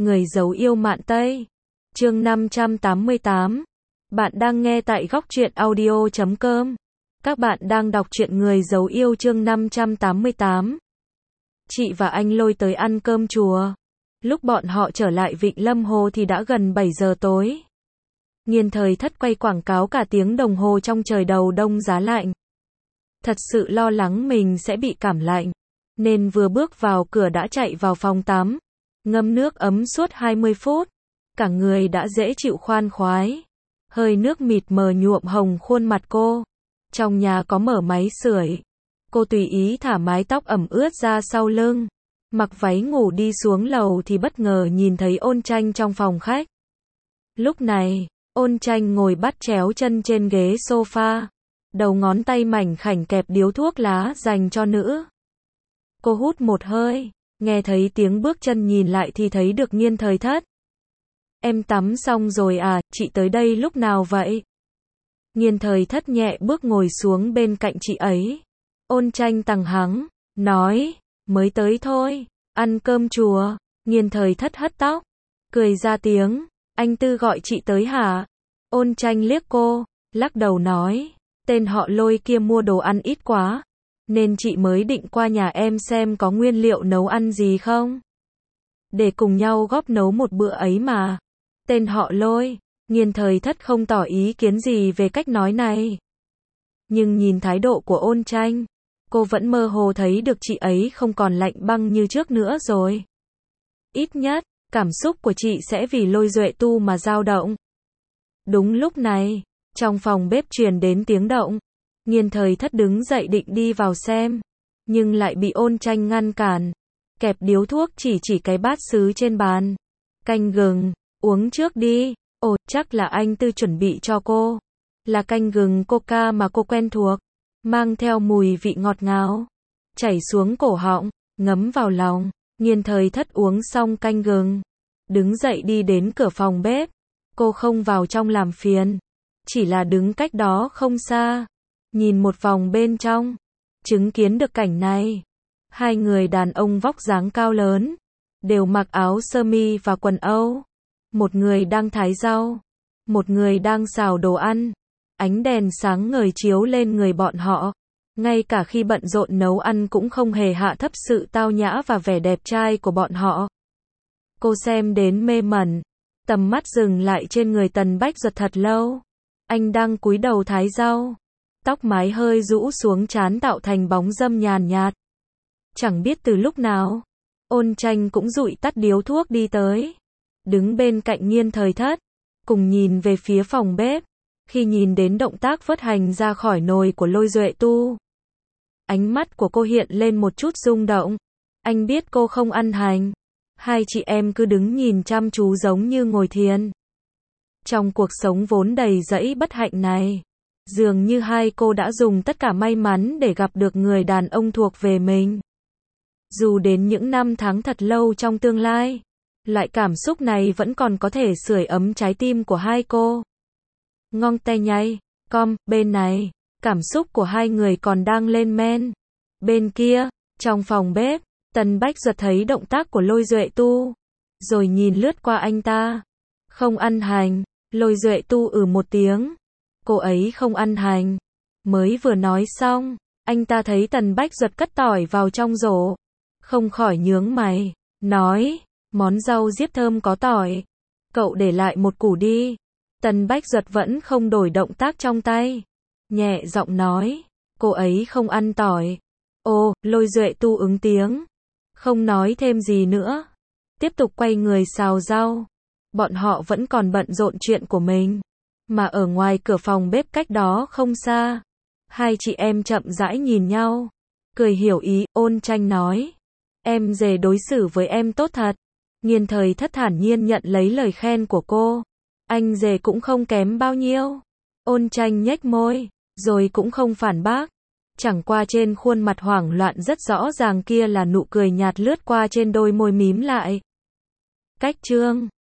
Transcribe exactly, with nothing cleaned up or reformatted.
Người giấu yêu mạn Tây. Chương năm trăm tám mươi tám. Bạn đang nghe tại góc truyện audio chấm com. Các bạn đang đọc truyện Người giấu yêu chương năm trăm tám mươi tám. Chị và anh Lôi tới ăn cơm chùa. Lúc bọn họ trở lại Vịnh Lâm Hồ thì đã gần bảy giờ tối. Nghiên Thời Thất quay quảng cáo cả tiếng đồng hồ trong trời đầu đông giá lạnh. Thật sự lo lắng mình sẽ bị cảm lạnh, nên vừa bước vào cửa đã chạy vào phòng tắm, ngâm nước ấm suốt hai mươi phút. Cả người đã dễ chịu khoan khoái. Hơi nước mịt mờ nhuộm hồng khuôn mặt cô. Trong nhà có mở máy sưởi. Cô tùy ý thả mái tóc ẩm ướt ra sau lưng. Mặc váy ngủ đi xuống lầu thì bất ngờ nhìn thấy Ôn Tranh trong phòng khách. Lúc này, Ôn Tranh ngồi bắt chéo chân trên ghế sofa. Đầu ngón tay mảnh khảnh kẹp điếu thuốc lá dành cho nữ. Cô hút một hơi, nghe thấy tiếng bước chân nhìn lại thì thấy được Nghiên Thời Thất. Em tắm xong rồi à, chị tới đây lúc nào vậy? Nghiên Thời Thất nhẹ bước ngồi xuống bên cạnh chị ấy. Ôn Tranh tằng hắng, nói, mới tới thôi, ăn cơm chùa. Nghiên Thời Thất hất tóc, cười ra tiếng, anh Tư gọi chị tới hả? Ôn Tranh liếc cô, lắc đầu nói, tên họ Lôi kia mua đồ ăn ít quá, nên chị mới định qua nhà em xem có nguyên liệu nấu ăn gì không? Để cùng nhau góp nấu một bữa ấy mà. Tên họ Lôi. Nghiên Thời Thất không tỏ ý kiến gì về cách nói này. Nhưng nhìn thái độ của Ôn Tranh, cô vẫn mơ hồ thấy được chị ấy không còn lạnh băng như trước nữa rồi. Ít nhất, cảm xúc của chị sẽ vì Lôi Duệ Tu mà dao động. Đúng lúc này, trong phòng bếp truyền đến tiếng động. Nghiên Thời Thất đứng dậy định đi vào xem, nhưng lại bị Ôn Tranh ngăn cản. Kẹp điếu thuốc chỉ chỉ cái bát sứ trên bàn. Canh gừng, uống trước đi. Ồ, chắc là anh Tư chuẩn bị cho cô. Là canh gừng coca mà cô quen thuộc, mang theo mùi vị ngọt ngào, chảy xuống cổ họng, ngấm vào lòng. Nghiên Thời Thất uống xong canh gừng, đứng dậy đi đến cửa phòng bếp. Cô không vào trong làm phiền, chỉ là đứng cách đó không xa, nhìn một vòng bên trong, chứng kiến được cảnh này. Hai người đàn ông vóc dáng cao lớn, đều mặc áo sơ mi và quần Âu. Một người đang thái rau, một người đang xào đồ ăn. Ánh đèn sáng ngời chiếu lên người bọn họ. Ngay cả khi bận rộn nấu ăn cũng không hề hạ thấp sự tao nhã và vẻ đẹp trai của bọn họ. Cô xem đến mê mẩn, tầm mắt dừng lại trên người Tần Bách Duật thật lâu. Anh đang cúi đầu thái rau, tóc mái hơi rũ xuống trán tạo thành bóng râm nhàn nhạt. Chẳng biết từ lúc nào, Ôn Tranh cũng dụi tắt điếu thuốc đi tới, đứng bên cạnh Nghiên Thời Thất, cùng nhìn về phía phòng bếp. Khi nhìn đến động tác vớt hành ra khỏi nồi của Lôi Duệ Tu, ánh mắt của cô hiện lên một chút rung động. Anh biết cô không ăn hành. Hai chị em cứ đứng nhìn chăm chú giống như ngồi thiền. Trong cuộc sống vốn đầy rẫy bất hạnh này, dường như hai cô đã dùng tất cả may mắn để gặp được người đàn ông thuộc về mình. Dù đến những năm tháng thật lâu trong tương lai, loại cảm xúc này vẫn còn có thể sưởi ấm trái tim của hai cô. Ngong tay nhay, com, bên này, cảm xúc của hai người còn đang lên men. Bên kia, trong phòng bếp, Tần Bách Duật thấy động tác của Lôi Duệ Tu, rồi nhìn lướt qua anh ta. Không ăn hành. Lôi Duệ Tu ừ một tiếng. Cô ấy không ăn hành. Mới vừa nói xong, anh ta thấy Tần Bách Duật cất tỏi vào trong rổ, không khỏi nhướng mày, nói, món rau diếp thơm có tỏi, cậu để lại một củ đi. Tần Bách Duật vẫn không đổi động tác trong tay, nhẹ giọng nói, cô ấy không ăn tỏi. Ồ, Lôi Duệ Tu ứng tiếng, không nói thêm gì nữa, tiếp tục quay người xào rau. Bọn họ vẫn còn bận rộn chuyện của mình, mà ở ngoài cửa phòng bếp cách đó không xa, hai chị em chậm rãi nhìn nhau, cười hiểu ý. Ôn Tranh nói, em dề đối xử với em tốt thật. Nghiên Thời Thất thản nhiên nhận lấy lời khen của cô. Anh dề cũng không kém bao nhiêu. Ôn Tranh nhếch môi, rồi cũng không phản bác. Chẳng qua trên khuôn mặt hoảng loạn rất rõ ràng kia là nụ cười nhạt lướt qua trên đôi môi mím lại. Cách chương